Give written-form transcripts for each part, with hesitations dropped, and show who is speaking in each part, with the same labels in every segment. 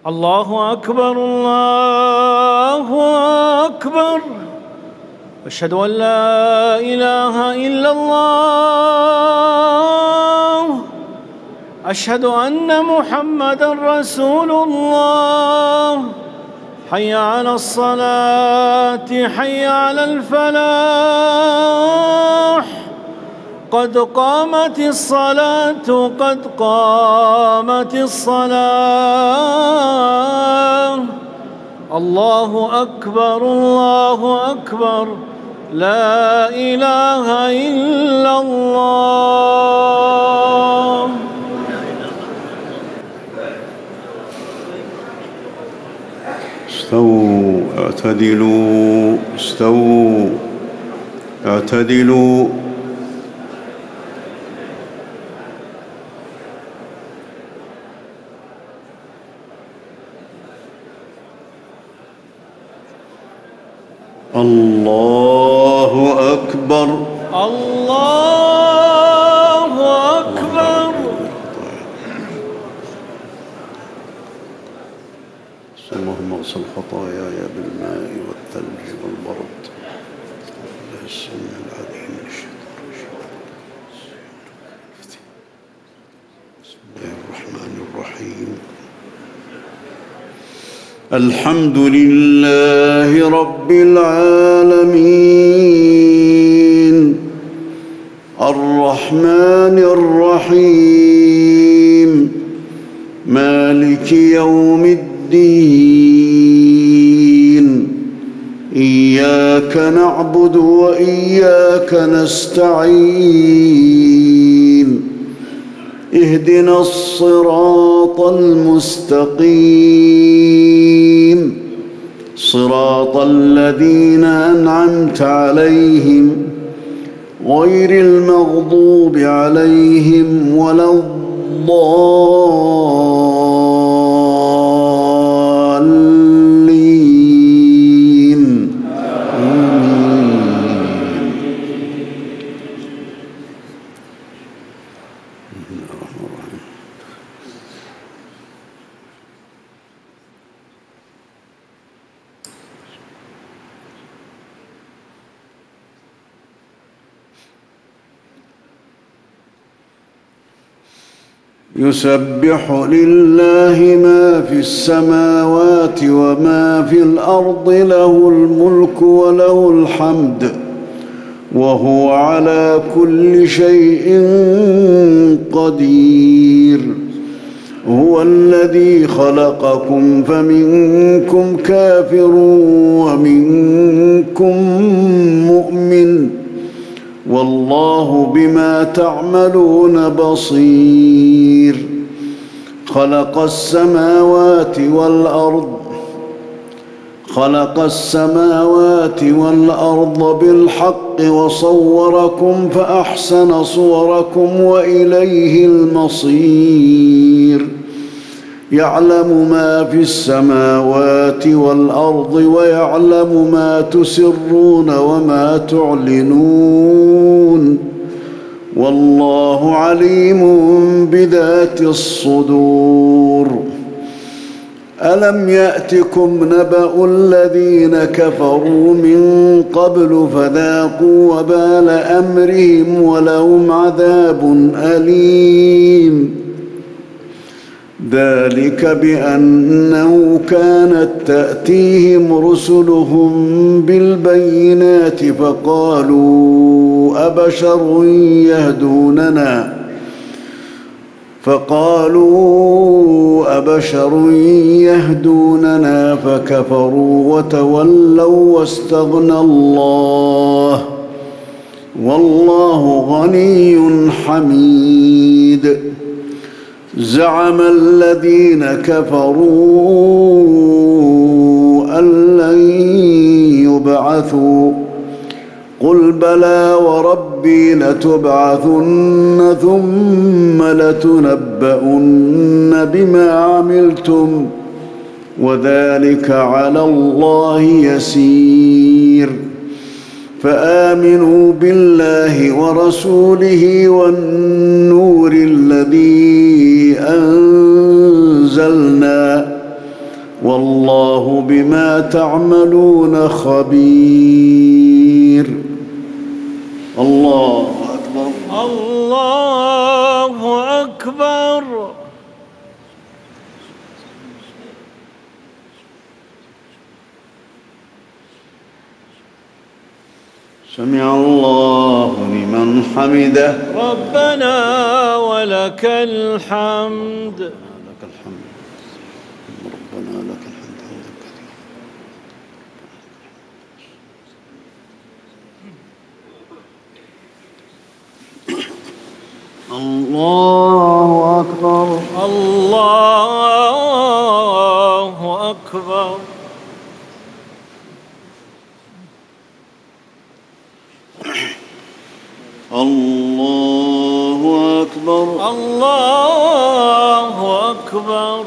Speaker 1: الله أكبر الله أكبر. أشهد أن لا إله إلا الله. أشهد أن محمدًا رسول الله. حي على الصلاة حي على الفلاح. قد قامت الصلاة قد قامت الصلاة. الله أكبر الله أكبر. لا إله إلا الله.
Speaker 2: استووا اعتدلوا استووا اعتدلوا. الله أكبر
Speaker 1: الله أكبر.
Speaker 2: اللهم اغسل خطاياي بالماء والثلج والبرد. الله السميع العليم من الشيطان الرجيم. بسم الله الرحمن الرحيم. الحمد لله رب العالمين الرحمن الرحيم مالك يوم الدين. إياك نعبد وإياك نستعين. اهدنا الصراط المستقيم صراط الذين أنعمت عليهم غير المغضوب عليهم ولا الضالين. يسبح لله ما في السماوات وما في الأرض له الملك وله الحمد وهو على كل شيء قدير. هو الذي خلقكم فمنكم كافر ومنكم مؤمن والله بما تعملون بصير. خلق السماوات والأرض بالحق وصوركم فأحسن صوركم وإليه المصير. يعلم ما في السماوات والأرض ويعلم ما تسرون وما تعلنون والله عليم بذات الصدور. ألم يأتكم نبأ الذين كفروا من قبل فذاقوا وبال أمرهم ولهم عذاب أليم. ذلك بأنه كانت تأتيهم رسلهم بالبينات فقالوا أبشر يهدوننا فكفروا وتولوا واستغنى الله والله غني حميد. زعم الذين كفروا أن لن يبعثوا قل بلى وربي لتبعثن ثم لتنبؤن بما عملتم وذلك على الله يسير. فآمنوا بالله ورسوله والنور الذي أنزلنا والله بما تعملون خبير. الله أكبر.
Speaker 1: الله أكبر.
Speaker 2: سمع الله لمن حمده.
Speaker 1: ربنا ولك الحمد.
Speaker 2: لك الحمد ربنا لك الحمد كثيرا. الله أكبر.
Speaker 1: الله أكبر.
Speaker 2: الله أكبر.
Speaker 1: الله أكبر.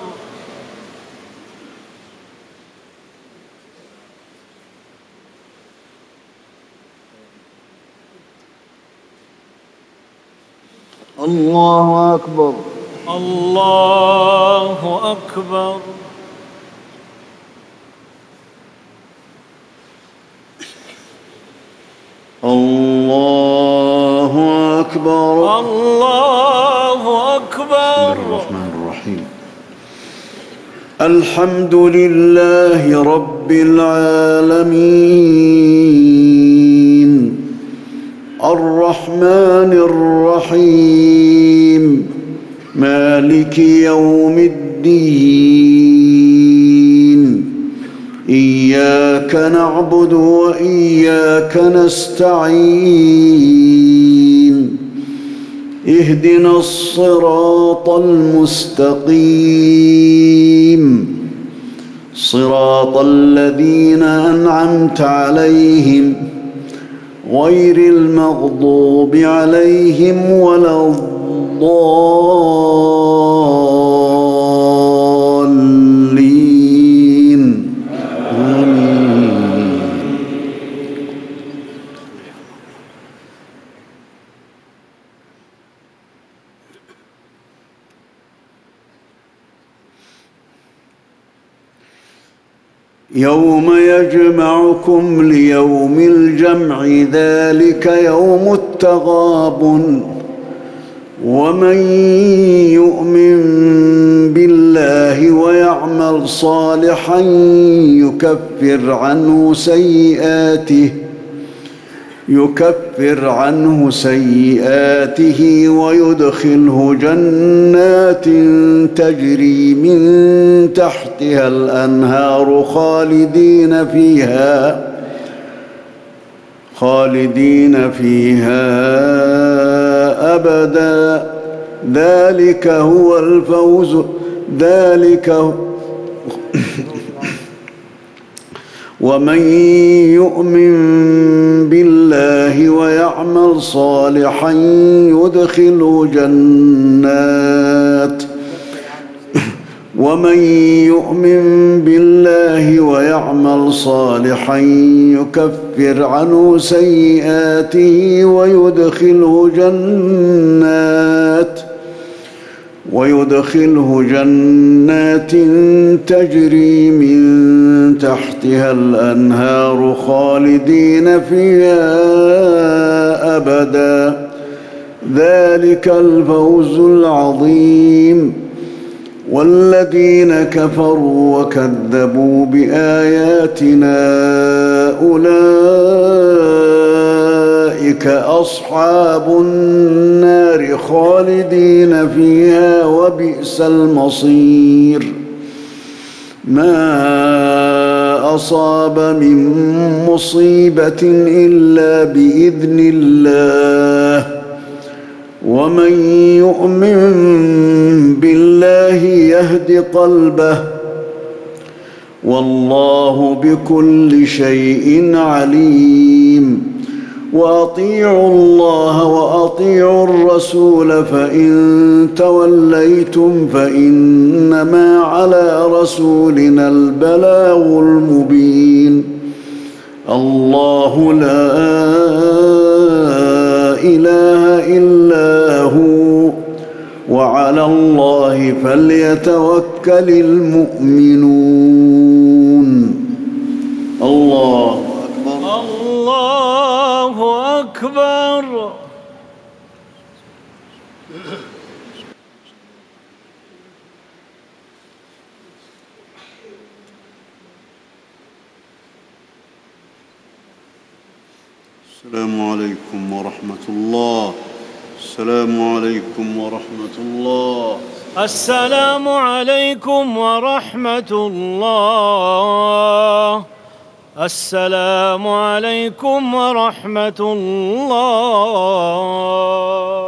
Speaker 2: الله أكبر.
Speaker 1: الله أكبر.
Speaker 2: الله أكبر.
Speaker 1: الله أكبر.
Speaker 2: بسم الله الرحمن الرحيم. الحمد لله رب العالمين الرحمن الرحيم مالك يوم الدين إياك نعبد وإياك نستعين اهدنا الصراط المستقيم صراط الذين أنعمت عليهم غير المغضوب عليهم ولا الضالين آمين. يوم يجمعكم ليوم الجمع ذلك يوم التغابن ومن يؤمن بالله ويعمل صالحا يكفر عنه سيئاته ويدخله جنات تجري من تحتها الأنهار خالدين فيها أبدا ذلك هو الفوز ومن يؤمن بالله ويعمل صالحا يكفر عنه سيئاته ويدخله جنات تجري من تحتها الأنهار خالدين فيها أبدا ذلك الفوز العظيم. والذين كفروا وكذبوا بآياتنا أولئك أصحاب النار خالدين فيها وبئس المصير. ما أصاب من مصيبة إلا بإذن الله ومن يؤمن بالله يهد قلبه والله بكل شيء عليم. وأطيعوا الله وأطيعوا الرسول فإن توليتم فإنما على رسولنا البلاغ المبين. الله لا إله إلا هو وعلى الله الله فليتوكل المؤمنون. الله أكبر.
Speaker 1: الله أكبر.
Speaker 2: السلام عليكم ورحمة الله. السلام عليكم ورحمة الله.
Speaker 1: السلام عليكم ورحمة الله. السلام عليكم ورحمة الله.